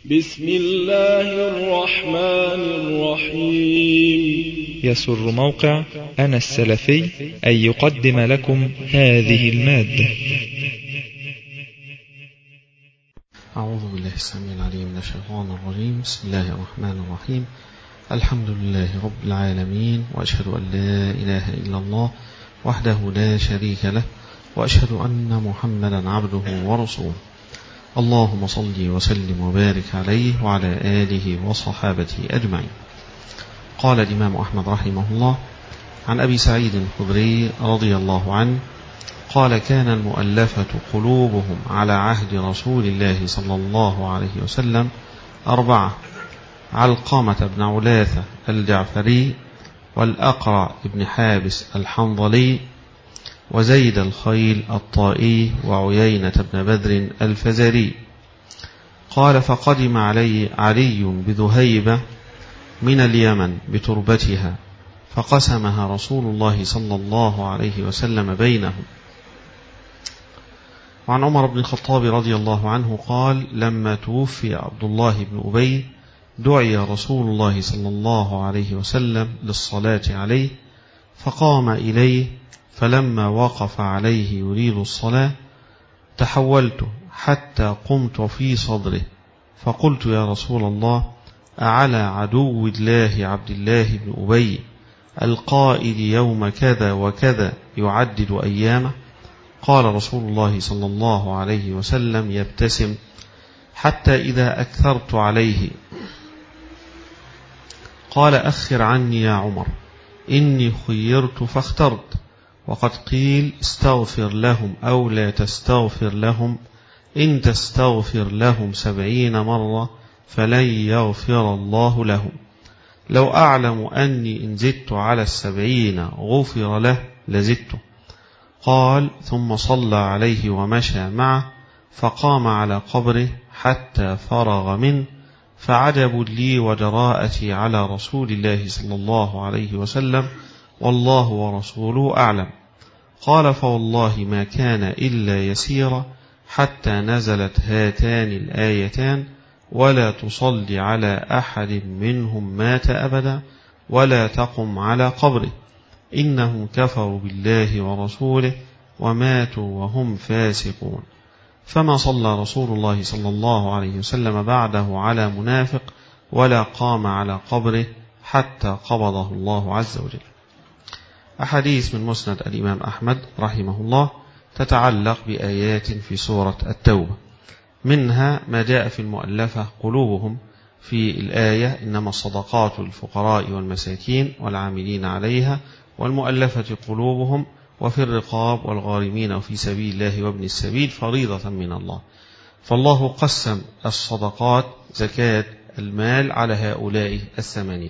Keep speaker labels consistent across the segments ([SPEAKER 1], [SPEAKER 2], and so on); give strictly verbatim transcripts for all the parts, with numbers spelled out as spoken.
[SPEAKER 1] بسم الله الرحمن الرحيم.
[SPEAKER 2] يسر موقع أنا السلفي أن يقدم لكم هذه المادة.
[SPEAKER 3] أعوذ بالله السميع العليم من الشيطان الرجيم. بسم الله الرحمن الرحيم. الحمد لله رب العالمين، وأشهد أن لا إله إلا الله وحده لا شريك له، وأشهد أن محمدا عبده ورسوله. اللهم صل وسلم وبارك عليه وعلى آله وصحابته أجمعين. قال الإمام أحمد رحمه الله عن أبي سعيد الخدري رضي الله عنه قال: كان المؤلفة قلوبهم على عهد رسول الله صلى الله عليه وسلم أربعة: علقمة بن علاثة الجعفري، والأقرع بن حابس الحنظلي، وزيد الخيل الطائي، وعيينة بن بدر الفزاري. قال: فقدم علي علي بذهيبة من اليمن بتربتها، فقسمها رسول الله صلى الله عليه وسلم بينهم. وعن عمر بن الخطاب رضي الله عنه قال: لما توفي عبد الله بن أبي دعي رسول الله صلى الله عليه وسلم للصلاة عليه، فقام إليه، فلما وقف عليه يريد الصلاة تحولت حتى قمت في صدره، فقلت: يا رسول الله، أعلى عدو الله عبد الله بن أبي القائد يوم كذا وكذا يعدد أيامه؟ قال رسول الله صلى الله عليه وسلم يبتسم حتى إذا أكثرت عليه قال: أخر عني يا عمر، إني خيرت فاخترت، وقد قيل استغفر لهم أو لا تستغفر لهم، إن تستغفر لهم سبعين مرة فلن يغفر الله لهم. لو أعلم أني إن زدت على السبعين غفر له لزدت. قال: ثم صلى عليه ومشى معه، فقام على قبره حتى فرغ منه، فعجب لي وجراءتي على رسول الله صلى الله عليه وسلم، والله ورسوله أعلم. قال: فوالله ما كان إلا يسيرا حتى نزلت هاتان الآيتان: ولا تصلي على أحد منهم مات أبدا، ولا تقم على قبره، إنهم كفروا بالله ورسوله وماتوا وهم فاسقون. فما صلى رسول الله صلى الله عليه وسلم بعده على منافق، ولا قام على قبره حتى قبضه الله عز وجل. أحاديث من مسند الإمام أحمد رحمه الله تتعلق بآيات في سورة التوبة، منها ما جاء في المؤلفة قلوبهم في الآية: إنما الصدقات للفقراء والمساكين والعاملين عليها والمؤلفة قلوبهم، وفي الرقاب والغارمين وفي سبيل الله وابن السبيل فريضة من الله. فالله قسم الصدقات زكاة المال على هؤلاء الثمانية،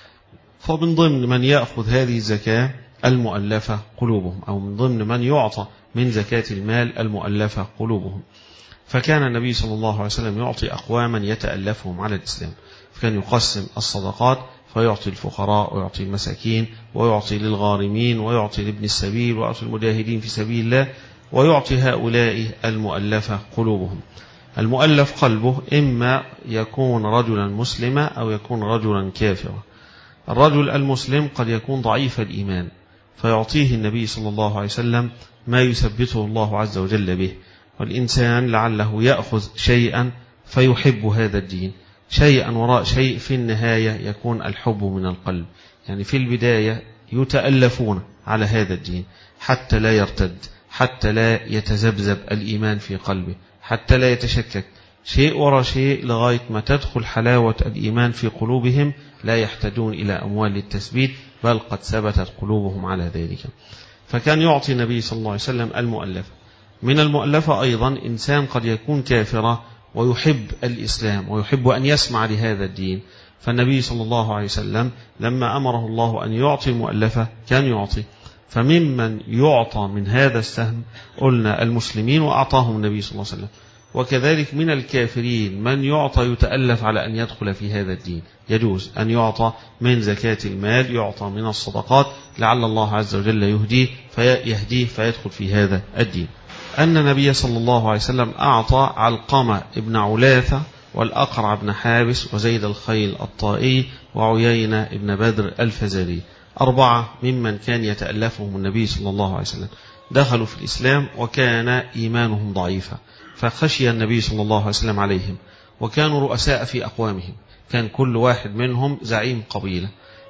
[SPEAKER 3] فمن ضمن من يأخذ هذه الزكاة المؤلفة قلوبهم، أو من ضمن من يعطى من زكاة المال المؤلفة قلوبهم. فكان النبي صلى الله عليه وسلم يعطي أقواما يتألفهم على الإسلام، فكان يقسم الصدقات فيعطي الفقراء ويعطي المساكين ويعطي للغارمين ويعطي لابن السبيل ويعطي المجاهدين في سبيل الله، ويعطي هؤلاء المؤلفة قلوبهم. المؤلف قلبه إما يكون رجلا مسلما أو يكون رجلا كافرا. الرجل المسلم قد يكون ضعيف الإيمان، فيعطيه النبي صلى الله عليه وسلم ما يثبته الله عز وجل به. والإنسان لعله يأخذ شيئا فيحب هذا الدين، شيئا وراء شيء، في النهاية يكون الحب من القلب. يعني في البداية يتألفون على هذا الدين حتى لا يرتد، حتى لا يتذبذب الإيمان في قلبه، حتى لا يتشكك، شيء وراء شيء، لغاية ما تدخل حلاوة الإيمان في قلوبهم، لا يحتاجون إلى أموال للتثبيت، بل قد ثبتت قلوبهم على ذلك. فكان يعطي النبي صلى الله عليه وسلم المؤلفة. من المؤلفة أيضا إنسان قد يكون كافرا ويحب الإسلام ويحب أن يسمع لهذا الدين، فالنبي صلى الله عليه وسلم لما أمره الله أن يعطي المؤلفة كان يعطي. فممن يعطى من هذا السهم قلنا المسلمين، وأعطاهم النبي صلى الله عليه وسلم. وكذلك من الكافرين من يعطى يتألف على أن يدخل في هذا الدين، يجوز أن يعطى من زكاة المال، يعطى من الصدقات، لعل الله عز وجل يهديه فيهديه فيدخل في هذا الدين. أن النبي صلى الله عليه وسلم أعطى علقمة ابن علاثة والأقرع بن حابس وزيد الخيل الطائي وعيينة بن بدر الفزاري. أربعة ممن كان يتألفهم النبي صلى الله عليه وسلم دخلوا في الإسلام وكان إيمانهم ضعيفا، فخشي النبي صلى الله عليه وسلم عليهم، وكانوا رؤساء في أقوامهم، كان كل واحد منهم زعيم قبيلة.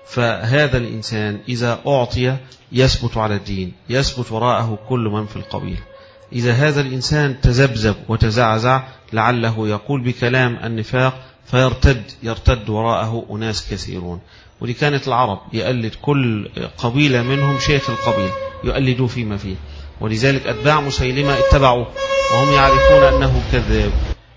[SPEAKER 3] فهذا الإنسان إذا أعطي يثبت على الدين، يثبت وراءه كل من في القبيلة. إذا هذا الإنسان تذبذب وتزعزع لعله يقول بكلام النفاق فيرتد، يرتد وراءه أناس كثيرون. ودي كانت العرب يقلد كل قبيلة منهم شيخ القبيلة يقلدوا فيما فيه، ولذلك أتباع مسيلمة اتبعوا وهم يعرفون أنه كذاب.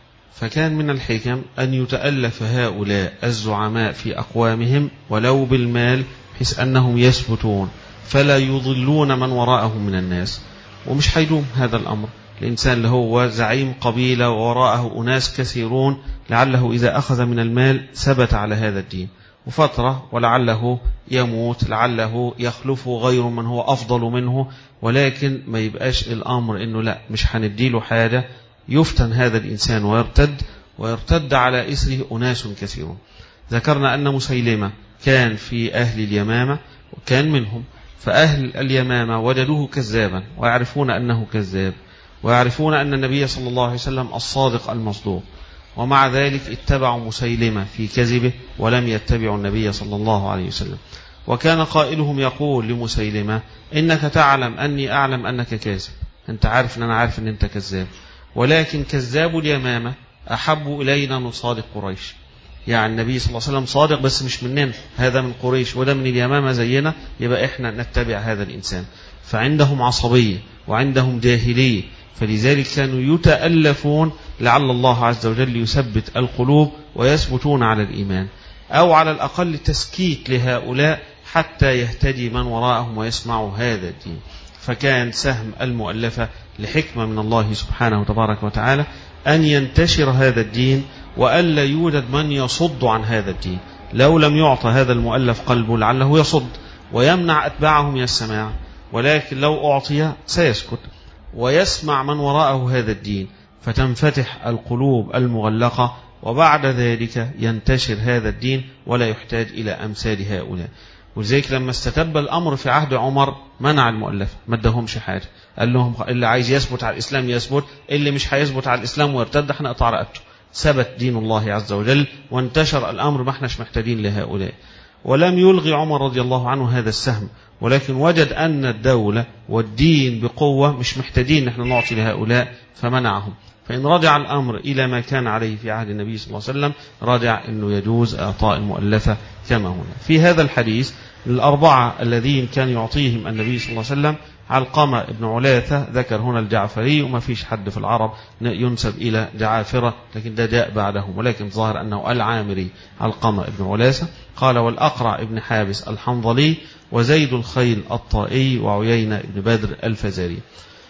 [SPEAKER 3] فكان من الحكم أن يتألف هؤلاء الزعماء في أقوامهم ولو بالمال، بحيث أنهم يثبتون فلا يضلون من وراءهم من الناس. ومش هيدوم هذا الأمر، الإنسان اللي هو زعيم قبيلة ووراءه أناس كثيرون لعله إذا أخذ من المال ثبت على هذا الدين وفترة، ولعله يموت، لعله يخلفه غير من هو أفضل منه، ولكن ما يبقاش الأمر إنه لا مش هنديله حاجة، يفتن هذا الإنسان ويرتد، ويرتد على إثره أناس كثيرون. ذكرنا أن مسيلمة كان في أهل اليمامة وكان منهم، فأهل اليمامة وجدوه كذابا ويعرفون أنه كذاب، ويعرفون أن النبي صلى الله عليه وسلم الصادق المصدوق، ومع ذلك اتبعوا مسيلمة في كذبه ولم يتبعوا النبي صلى الله عليه وسلم. وكان قائلهم يقول لمسيلمة: إنك تعلم أني أعلم أنك كاذب، أنت عارف أن أنا عارف أن أنت كذاب، ولكن كذاب اليمامة أحب إلينا من صادق قريش. يعني النبي صلى الله عليه وسلم صادق بس مش مننا، هذا من قريش وده من اليمامة زينا، يبقى إحنا نتبع هذا الإنسان. فعندهم عصبية وعندهم جاهلية، فلذلك كانوا يتألفون لعل الله عز وجل يثبت القلوب ويثبتون على الإيمان، أو على الأقل تسكيت لهؤلاء حتى يهتدي من وراءهم ويسمعوا هذا الدين. فكان سهم المؤلفة لحكمة من الله سبحانه وتبارك وتعالى أن ينتشر هذا الدين وألا يوجد من يصد عن هذا الدين. لو لم يعطى هذا المؤلف قلبه لعله يصد ويمنع أتباعه من السماع، ولكن لو أعطي سيسكت ويسمع من وراءه هذا الدين، فتنفتح القلوب المغلقة، وبعد ذلك ينتشر هذا الدين ولا يحتاج إلى أمثال هؤلاء. ولذلك لما استتب الأمر في عهد عمر منع المؤلف، ما ادهمش حاجة، قال لهم اللي عايز يثبت على الإسلام يثبت، اللي مش هيثبت على الإسلام ويرتد احنا نقطع رقبته. ثبت دين الله عز وجل وانتشر الأمر، ما احناش محتاجين لهؤلاء. ولم يلغي عمر رضي الله عنه هذا السهم، ولكن وجد أن الدولة والدين بقوة مش محتاجين نحن نعطي لهؤلاء فمنعهم. فإن رجع الأمر إلى ما كان عليه في عهد النبي صلى الله عليه وسلم رجع أنه يجوز إعطاء المؤلفة كما هنا. في هذا الحديث الأربعة الذين كان يعطيهم النبي صلى الله عليه وسلم: علقمة بن علاثة، ذكر هنا الجعفري، وما فيش حد في العرب ينسب إلى جعافرة لكن ده جاء بعدهم، ولكن ظاهر أنه العامري علقمة بن علاثة. قال: والأقرع بن حابس الحنظلي، وزيد الخيل الطائي، وعيينة بن بدر الفزاري.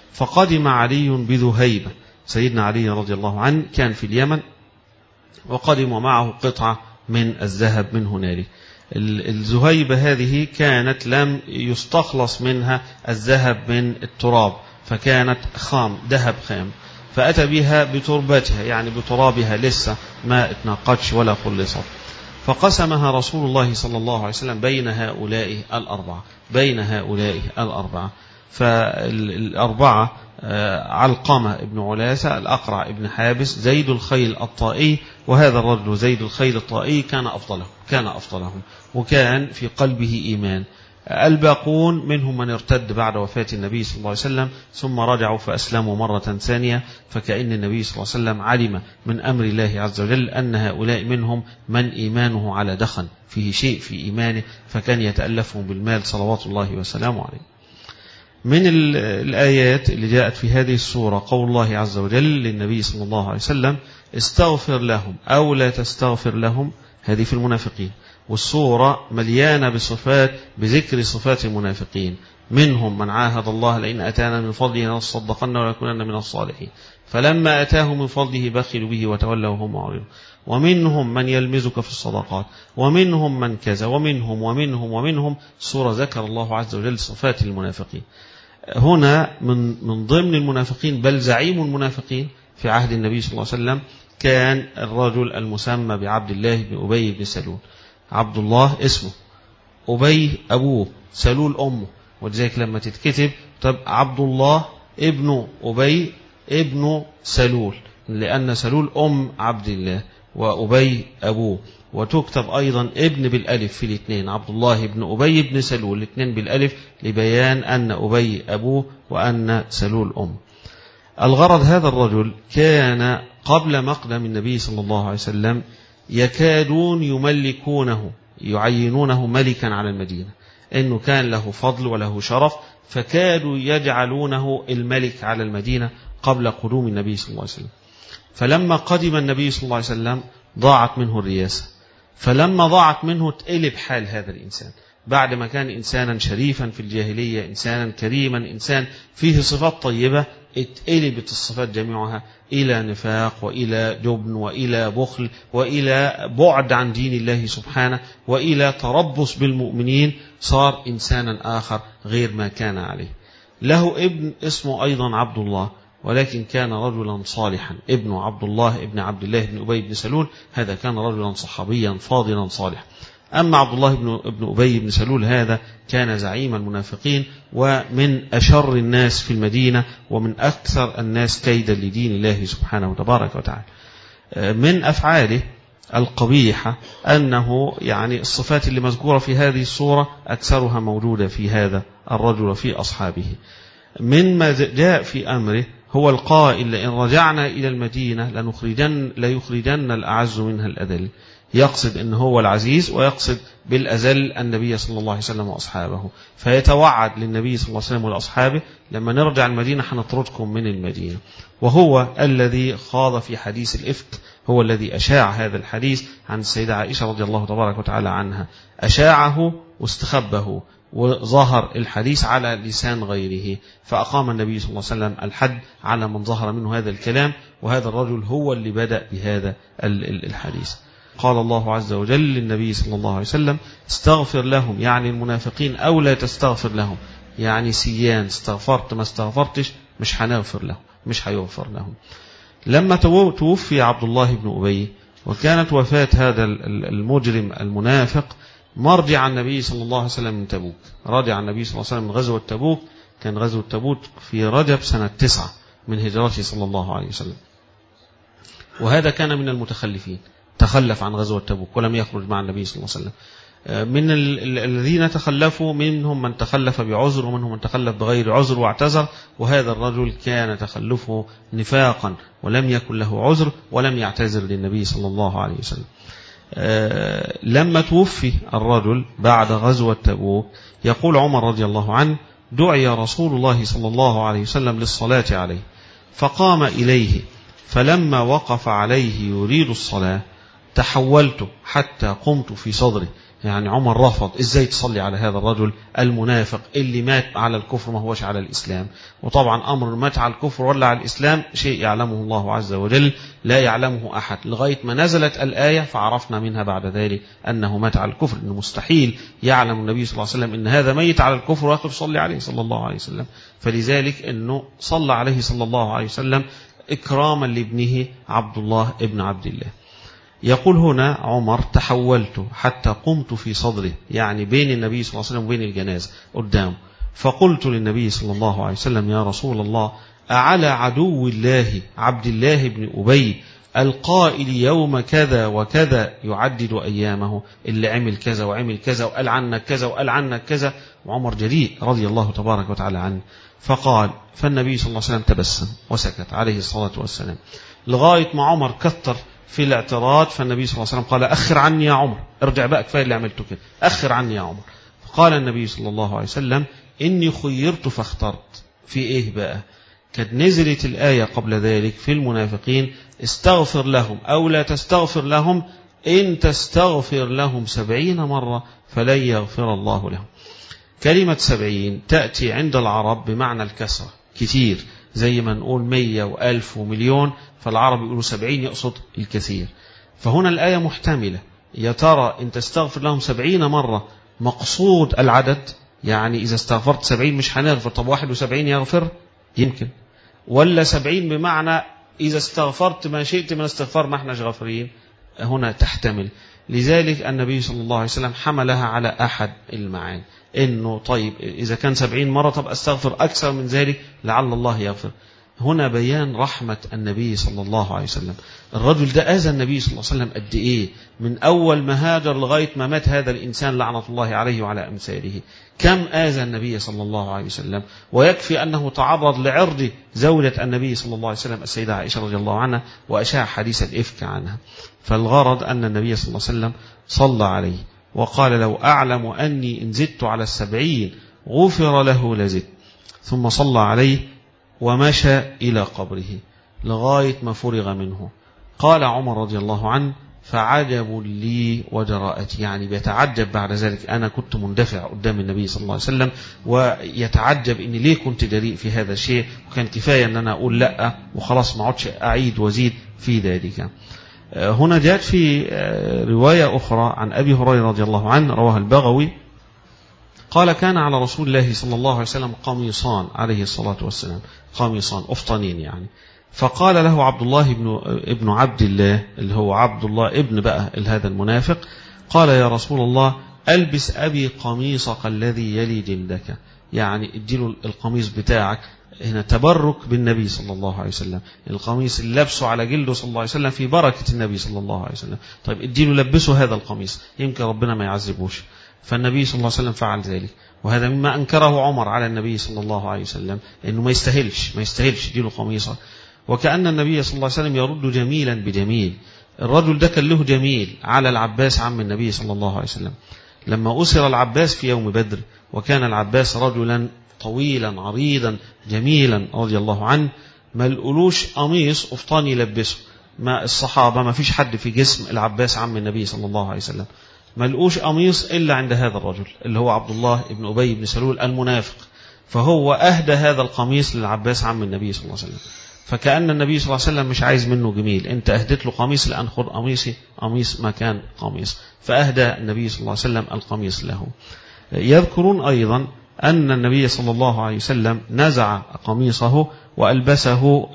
[SPEAKER 3] فقدم علي بذهيبة، سيدنا علي رضي الله عنه كان في اليمن، وقدم معه قطعة من الذهب من هنالك. الزهيبة هذه كانت لم يستخلص منها الذهب من التراب، فكانت خام، ذهب خام، فأتى بها بتربتها يعني بترابها لسه ما اتناقضش ولا خلصت. فقسمها رسول الله صلى الله عليه وسلم بين هؤلاء الأربعة بين هؤلاء الأربعة فالأربعة علقمة ابن علاثة، الأقرع ابن حابس، زيد الخيل الطائي. وهذا الرجل زيد الخيل الطائي كان أفضله كان أفضلهم وكان في قلبه إيمان. الباقون منهم من ارتد بعد وفاة النبي صلى الله عليه وسلم ثم رجعوا فأسلموا مرة ثانية، فكأن النبي صلى الله عليه وسلم علم من أمر الله عز وجل أن هؤلاء منهم من إيمانه على دخن، فيه شيء في إيمانه، فكان يتألفهم بالمال صلوات الله وسلامه عليه. من الآيات اللي جاءت في هذه السورة قول الله عز وجل للنبي صلى الله عليه وسلم: استغفر لهم أو لا تستغفر لهم، هذه في المنافقين. والسورة مليانة بصفات بذكر صفات المنافقين، منهم من عاهد الله لئن أتانا من فضله لنصدقن ولنكونن من الصالحين، فلما أتاه من فضله بخلوا به وتولوا وهم معرضون، ومنهم من يلمزك في الصدقات، ومنهم من كذا، ومنهم ومنهم ومنهم. سورة ذكر الله عز وجل صفات المنافقين. هنا من من ضمن المنافقين بل زعيم المنافقين في عهد النبي صلى الله عليه وسلم كان الرجل المسمى بعبد الله بن أبي بن سلول. عبد الله اسمه، أبي أبوه، سلول أمه، ولذلك لما تتكتب طب عبد الله ابن أبي ابن سلول، لأن سلول أم عبد الله وأبي أبوه. وتكتب أيضا ابن بالألف في الاثنين، عبد الله ابن أبي بن سلول، الاثنين بالألف لبيان أن أبي أبوه وأن سلول أم. الغرض هذا الرجل كان قبل مقدم النبي صلى الله عليه وسلم يكادون يملكونه، يعينونه ملكا على المدينة، إنه كان له فضل وله شرف، فكادوا يجعلونه الملك على المدينة قبل قدوم النبي صلى الله عليه وسلم. فلما قدم النبي صلى الله عليه وسلم ضاعت منه الرياسة، فلما ضاعت منه تقلب حال هذا الإنسان، بعد ما كان إنسانا شريفا في الجاهلية، إنسانا كريما، إنسان فيه صفات طيبة، اتقلبت الصفات جميعها إلى نفاق وإلى جبن وإلى بخل وإلى بعد عن دين الله سبحانه وإلى تربص بالمؤمنين، صار إنسانا آخر غير ما كان عليه. له ابن اسمه أيضا عبد الله، ولكن كان رجلا صالحا، ابن عبد الله ابن عبد الله بن أبي بن سلول، هذا كان رجلا صحابيا فاضلا صالحا. أما عبد الله بن ابن أبي بن سلول هذا كان زعيم المنافقين ومن أشر الناس في المدينة ومن أكثر الناس كيدا لدين الله سبحانه وتبارك وتعالى. من أفعاله القبيحة أنه يعني الصفات اللي مذكورة في هذه الصورة أكثرها موجودة في هذا الرجل وفي أصحابه. من ما جاء في أمره هو القائل لئن رجعنا إلى المدينة لنخرجن ليخرجن الأعز منها الأذل، يقصد أنه هو العزيز ويقصد بالأذل النبي صلى الله عليه وسلم وأصحابه، فيتوعد للنبي صلى الله عليه وسلم ولأصحابه لما نرجع المدينة حنطردكم من المدينة. وهو الذي خاض في حديث الإفك، هو الذي أشاع هذا الحديث عن السيدة عائشة رضي الله تبارك وتعالى عنها، أشاعه واستخبه وظهر الحديث على لسان غيره، فأقام النبي صلى الله عليه وسلم الحد على من ظهر منه هذا الكلام، وهذا الرجل هو اللي بدأ بهذا الحديث. قال الله عز وجل للنبي صلى الله عليه وسلم استغفر لهم، يعني المنافقين، أو لا تستغفر لهم، يعني سيان، استغفرت ما استغفرتش مش هنغفر لهم، مش هيغفر لهم. لما توفي عبد الله بن أبي وكانت وفاة هذا المجرم المنافق، مرجع النبي صلى الله عليه وسلم من تبوك، رجع النبي صلى الله عليه وسلم من غزوة تبوك، كان غزوة تبوك في رجب سنة تسعة من هجرته صلى الله عليه وسلم، وهذا كان من المتخلفين، تخلف عن غزوة تبوك ولم يخرج مع النبي صلى الله عليه وسلم. من الذين تخلفوا منهم من تخلف بعذر ومنهم من تخلف بغير عذر واعتذر، وهذا الرجل كان تخلفه نفاقا ولم يكن له عذر ولم يعتذر للنبي صلى الله عليه وسلم. لما توفي الرجل بعد غزوة تبوك يقول عمر رضي الله عنه دعي رسول الله صلى الله عليه وسلم للصلاة عليه فقام إليه، فلما وقف عليه يريد الصلاة تحولت حتى قمت في صدره، يعني عمر رفض، ازاي تصلي على هذا الرجل المنافق اللي مات على الكفر ما هوش على الإسلام. وطبعا أمر مات على الكفر ولا على الإسلام شيء يعلمه الله عز وجل لا يعلمه أحد، لغاية ما نزلت الآية فعرفنا منها بعد ذلك أنه مات على الكفر، إنه مستحيل يعلم النبي صلى الله عليه وسلم إن هذا ميت على الكفر ويقف صلي عليه صلى الله عليه وسلم، فلذلك أنه صلى عليه صلى الله عليه وسلم إكراما لابنه عبد الله ابن عبد الله. يقول هنا عمر تحولت حتى قمت في صدره، يعني بين النبي صلى الله عليه وسلم وبين الجنازة قدامه، فقلت للنبي صلى الله عليه وسلم يا رسول الله أعلى عدو الله عبد الله بن أبي القائل يوم كذا وكذا يعدد أيامه، اللي عمل كذا وعمل كذا وقال عنك كذا وقال عنك كذا، وعمر جريء رضي الله تبارك وتعالى عنه. فقال فالنبي صلى الله عليه وسلم تبسم وسكت عليه الصلاة والسلام، لغاية ما عمر كتر في الاعتراض، فالنبي صلى الله عليه وسلم قال أخر عني يا عمر، ارجع بقى كفاية اللي عملته كده، أخر عني يا عمر. فقال النبي صلى الله عليه وسلم إني خيرت فاخترت. في إيه بقى؟ كانت نزلت الآية قبل ذلك في المنافقين استغفر لهم أو لا تستغفر لهم، إن تستغفر لهم سبعين مرة فلن يغفر الله لهم. كلمة سبعين تأتي عند العرب بمعنى الكسرة كتير، زي ما نقول مية وألف ومليون، فالعرب يقولوا سبعين يقصد الكثير. فهنا الآية محتملة، يا ترى إن تستغفر لهم سبعين مرة مقصود العدد، يعني إذا استغفرت سبعين مش هنغفر، طب واحد وسبعين يغفر يمكن، ولا سبعين بمعنى إذا استغفرت ما شئت من استغفار ما احناش غافرين، هنا تحتمل. لذلك النبي صلى الله عليه وسلم حملها على أحد المعاني، إنه طيب إذا كان سبعين مرة طب أستغفر أكثر من ذلك لعل الله يغفر. هنا بيان رحمة النبي صلى الله عليه وسلم. الرجل ده أذى النبي صلى الله عليه وسلم قد إيه، من أول ما هاجر لغاية ما مات هذا الإنسان لعنة الله عليه وعلى أمثاله. كم آذى النبي صلى الله عليه وسلم، ويكفي أنه تعرض لعرض زوجة النبي صلى الله عليه وسلم السيدة عائشة رضي الله عنها وأشاع حديث الإفك عنها. فالغرض أن النبي صلى الله عليه وسلم صلى عليه وقال لو أعلم أني إن زدت على السبعين غفر له لزدت، ثم صلى عليه ومشى إلى قبره لغاية ما فرغ منه. قال عمر رضي الله عنه فعجب لي وجراءتي، يعني بيتعجب بعد ذلك، أنا كنت مندفع قدام النبي صلى الله عليه وسلم ويتعجب إني ليه كنت جريء في هذا الشيء، وكان كفاية أن أنا أقول لأ وخلاص ما عدش أعيد وزيد في ذلك. هنا جاءت في رواية أخرى عن أبي هريرة رضي الله عنه رواه البغوي قال كان على رسول الله صلى الله عليه وسلم قميصان عليه الصلاة والسلام، قميصان أفطانين يعني. فقال له عبد الله ابن, ابن عبد الله اللي هو عبد الله ابن بقى هذا المنافق، قال يا رسول الله ألبس أبي قميصك الذي يلي جلدك، يعني اديله القميص بتاعك، هنا تبرك بالنبي صلى الله عليه وسلم، القميص اللي لبسه على جلده صلى الله عليه وسلم في بركة النبي صلى الله عليه وسلم، طيب اديله لبسه هذا القميص يمكن ربنا ما يعذبوش. فالنبي صلى الله عليه وسلم فعل ذلك، وهذا مما أنكره عمر على النبي صلى الله عليه وسلم، إنه ما يستاهلش ما يستاهلش اديله قميصه، وكأن النبي صلى الله عليه وسلم يرد جميلا بجميل. الرجل ده كان له جميل على العباس عم النبي صلى الله عليه وسلم، لما أسر العباس في يوم بدر، وكان العباس رجلا طويلا عريضا جميلا رضي الله عنه، ما لقلوش قميص أفطاني يلبسه، ما الصحابة ما فيش حد في جسم العباس عم النبي صلى الله عليه وسلم ما لقوش قميص إلا عند هذا الرجل اللي هو عبد الله بن أبي بن سلول المنافق، فهو أهدى هذا القميص للعباس عم النبي صلى الله عليه وسلم. فكأن النبي صلى الله عليه وسلم مش عايز منه جميل، انت أهدت له قميص لأن خذ قميصي، قميص مكان قميص، فأهدى النبي صلى الله عليه وسلم القميص له. يذكرون أيضا أن النبي صلى الله عليه وسلم نزع قميصه وألبسه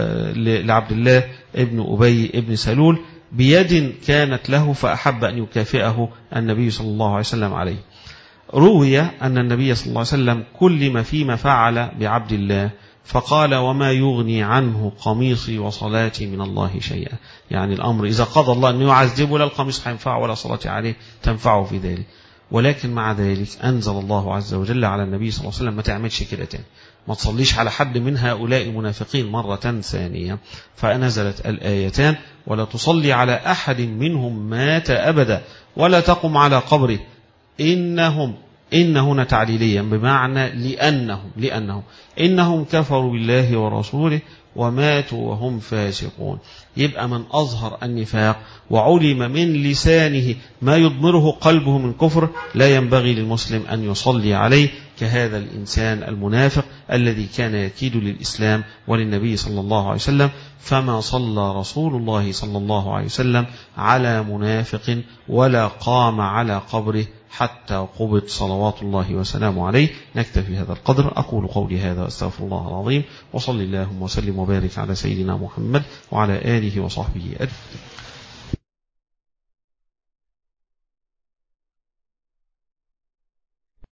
[SPEAKER 3] لعبد الله ابن أبي ابن سلول بيد كانت له، فأحب أن يكافئه النبي صلى الله عليه وسلم عليه. روي أن النبي صلى الله عليه وسلم كلم فيما فعل بعبد الله فقال وما يغني عنه قميصي وصلاتي من الله شيئا، يعني الأمر إذا قضى الله أن يعذبه لا القميص هينفعه ولا صلاتي عليه تنفعه في ذلك. ولكن مع ذلك أنزل الله عز وجل على النبي صلى الله عليه وسلم ما تعملش كده تاني، ما تصليش على حد من هؤلاء المنافقين مرة ثانية. فنزلت الآيتان ولا تصلي على أحد منهم مات أبدا ولا تقم على قبره إنهم إن هنا تعليليا بمعنى لأنهم لأنهم إنهم كفروا بالله ورسوله وماتوا وهم فاسقون. يبقى من أظهر النفاق وعلم من لسانه ما يضمره قلبه من كفر لا ينبغي للمسلم أن يصلي عليه كهذا الإنسان المنافق الذي كان يكيد للإسلام وللنبي صلى الله عليه وسلم. فما صلى رسول الله صلى الله عليه وسلم على منافق ولا قام على قبره حتى قبض صلوات الله وسلامه عليه. نكتفي هذا القدر. أقول قولي هذا أستغفر الله العظيم، وصلي اللهم وسلم وبارك على سيدنا محمد وعلى آله وصحبه أجمعين.